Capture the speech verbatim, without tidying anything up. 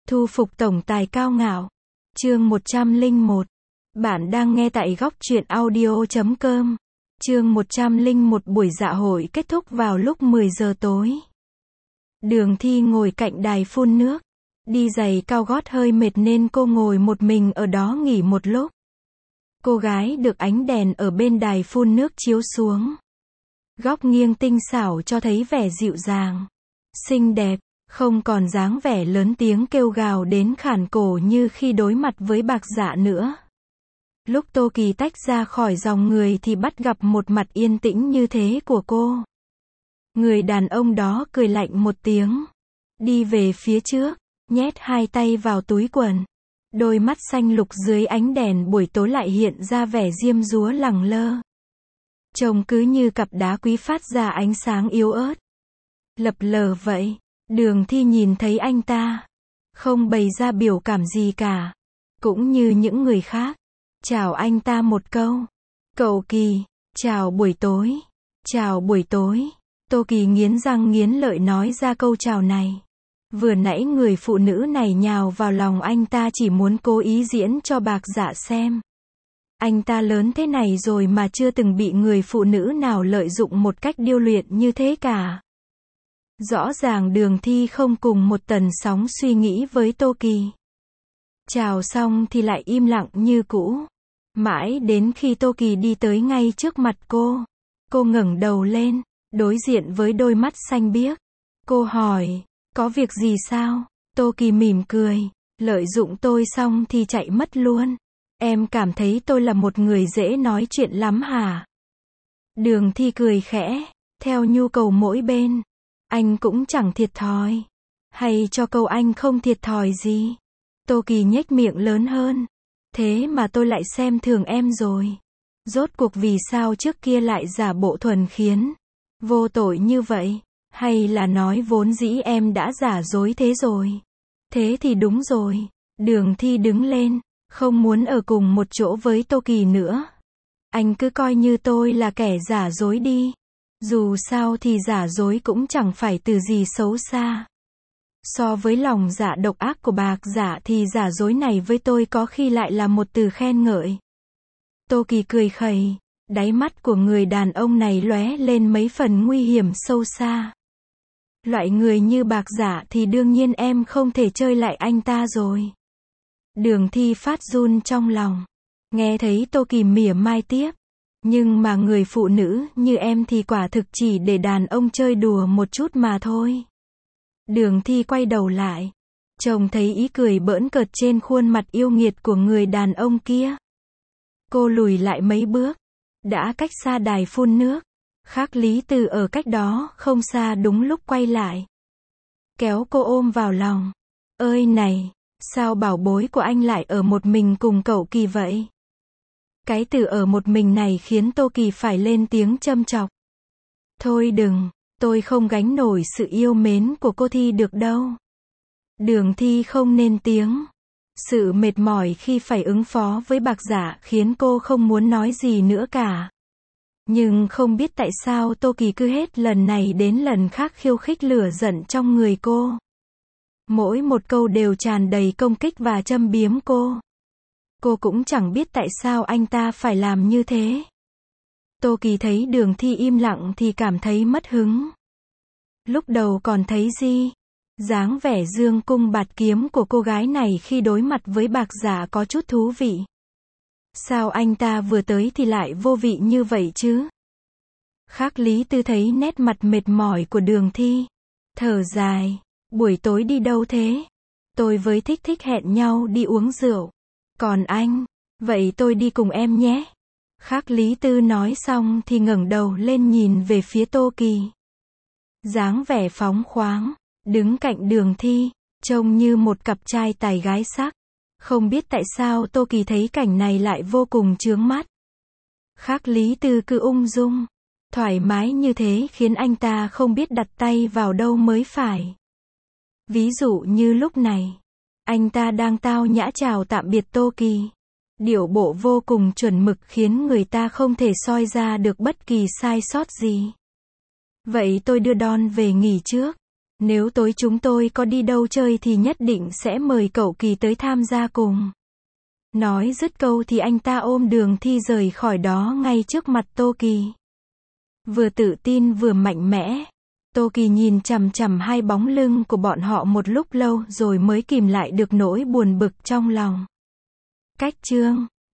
Thu phục tổng tài cao ngạo. Chương một trăm lẻ một. Bạn đang nghe tại góc truyện audio chấm com. Chương một trăm lẻ một. Buổi dạ hội kết thúc vào lúc mười giờ tối. Đường Thi ngồi cạnh đài phun nước. Đi giày cao gót hơi mệt nên cô ngồi một mình ở đó nghỉ một lúc. Cô gái được ánh đèn ở bên đài phun nước chiếu xuống. Góc nghiêng tinh xảo cho thấy vẻ dịu dàng, xinh đẹp, không còn dáng vẻ lớn tiếng kêu gào đến khản cổ như khi đối mặt với Bạc Dạ nữa. Lúc Tô Kỳ tách ra khỏi dòng người thì bắt gặp một mặt yên tĩnh như thế của cô. Người đàn ông đó cười lạnh một tiếng, đi về phía trước, nhét hai tay vào túi quần. Đôi mắt xanh lục dưới ánh đèn buổi tối lại hiện ra vẻ diêm dúa lẳng lơ. Trông cứ như cặp đá quý phát ra ánh sáng yếu ớt, lập lờ vậy. Đường Thi nhìn thấy anh ta, không bày ra biểu cảm gì cả, cũng như những người khác. Chào anh ta một câu. Cậu Kỳ, chào buổi tối. Chào buổi tối. Tô Kỳ nghiến răng nghiến lợi nói ra câu chào này. Vừa nãy người phụ nữ này nhào vào lòng anh ta chỉ muốn cố ý diễn cho Bạc Dạ xem. Anh ta lớn thế này rồi mà chưa từng bị người phụ nữ nào lợi dụng một cách điêu luyện như thế cả. Rõ ràng Đường Thi không cùng một tần sóng suy nghĩ với Tô Kỳ. Chào xong thì lại im lặng như cũ. Mãi đến khi Tô Kỳ đi tới ngay trước mặt cô. Cô ngẩng đầu lên, đối diện với đôi mắt xanh biếc. Cô hỏi, có việc gì sao? Tô Kỳ mỉm cười, lợi dụng tôi xong thì chạy mất luôn. Em cảm thấy tôi là một người dễ nói chuyện lắm hả? Đường Thi cười khẽ, theo nhu cầu mỗi bên. Anh cũng chẳng thiệt thòi. Hay cho câu anh không thiệt thòi gì? Tô Kỳ nhếch miệng lớn hơn. Thế mà tôi lại xem thường em rồi. Rốt cuộc vì sao trước kia lại giả bộ thuần khiết, vô tội như vậy? Hay là nói vốn dĩ em đã giả dối thế rồi? Thế thì đúng rồi. Đường Thi đứng lên, không muốn ở cùng một chỗ với Tô Kỳ nữa. Anh cứ coi như tôi là kẻ giả dối đi. Dù sao thì giả dối cũng chẳng phải từ gì xấu xa. So với lòng dạ độc ác của Bạc Dạ thì giả dối này với tôi có khi lại là một từ khen ngợi. Tô Kỳ cười khẩy, đáy mắt của người đàn ông này lóe lên mấy phần nguy hiểm sâu xa. Loại người như Bạc Dạ thì đương nhiên em không thể chơi lại anh ta rồi. Đường Thi phát run trong lòng, nghe thấy Tô Kỳ mỉa mai tiếp. Nhưng mà người phụ nữ như em thì quả thực chỉ để đàn ông chơi đùa một chút mà thôi. Đường Thi quay đầu lại, trông thấy ý cười bỡn cợt trên khuôn mặt yêu nghiệt của người đàn ông kia. Cô lùi lại mấy bước, đã cách xa đài phun nước. Khác Lý Từ ở cách đó không xa đúng lúc quay lại, kéo cô ôm vào lòng. Ơi này, sao bảo bối của anh lại ở một mình cùng cậu Kỳ vậy? Cái từ ở một mình này khiến Tô Kỳ phải lên tiếng châm chọc. Thôi đừng, tôi không gánh nổi sự yêu mến của cô Thi được đâu. Đường Thi không nên tiếng. Sự mệt mỏi khi phải ứng phó với Bạc Dạ khiến cô không muốn nói gì nữa cả. Nhưng không biết tại sao Tô Kỳ cứ hết lần này đến lần khác khiêu khích lửa giận trong người cô. Mỗi một câu đều tràn đầy công kích và châm biếm cô. Cô cũng chẳng biết tại sao anh ta phải làm như thế. Tô Kỳ thấy Đường Thi im lặng thì cảm thấy mất hứng. Lúc đầu còn thấy gì? Dáng vẻ dương cung bạt kiếm của cô gái này khi đối mặt với Bạc Dạ có chút thú vị. Sao anh ta vừa tới thì lại vô vị như vậy chứ? Khác Lý Tư thấy nét mặt mệt mỏi của Đường Thi, thở dài, buổi tối đi đâu thế? Tôi với Thích Thích hẹn nhau đi uống rượu. Còn anh, vậy tôi đi cùng em nhé. Khác Lý Tư nói xong thì ngẩng đầu lên nhìn về phía Tô Kỳ. Dáng vẻ phóng khoáng, đứng cạnh Đường Thi, trông như một cặp trai tài gái sắc. Không biết tại sao Tô Kỳ thấy cảnh này lại vô cùng chướng mắt. Khác Lý Tư cứ ung dung, thoải mái như thế khiến anh ta không biết đặt tay vào đâu mới phải. Ví dụ như lúc này, anh ta đang tao nhã chào tạm biệt Tô Kỳ. Điệu bộ vô cùng chuẩn mực khiến người ta không thể soi ra được bất kỳ sai sót gì. Vậy tôi đưa Don về nghỉ trước. Nếu tối chúng tôi có đi đâu chơi thì nhất định sẽ mời cậu Kỳ tới tham gia cùng. Nói dứt câu thì anh ta ôm Đường Thi rời khỏi đó ngay trước mặt Tô Kỳ. Vừa tự tin vừa mạnh mẽ. Tô Kỳ nhìn chằm chằm hai bóng lưng của bọn họ một lúc lâu rồi mới kìm lại được nỗi buồn bực trong lòng. Cách chương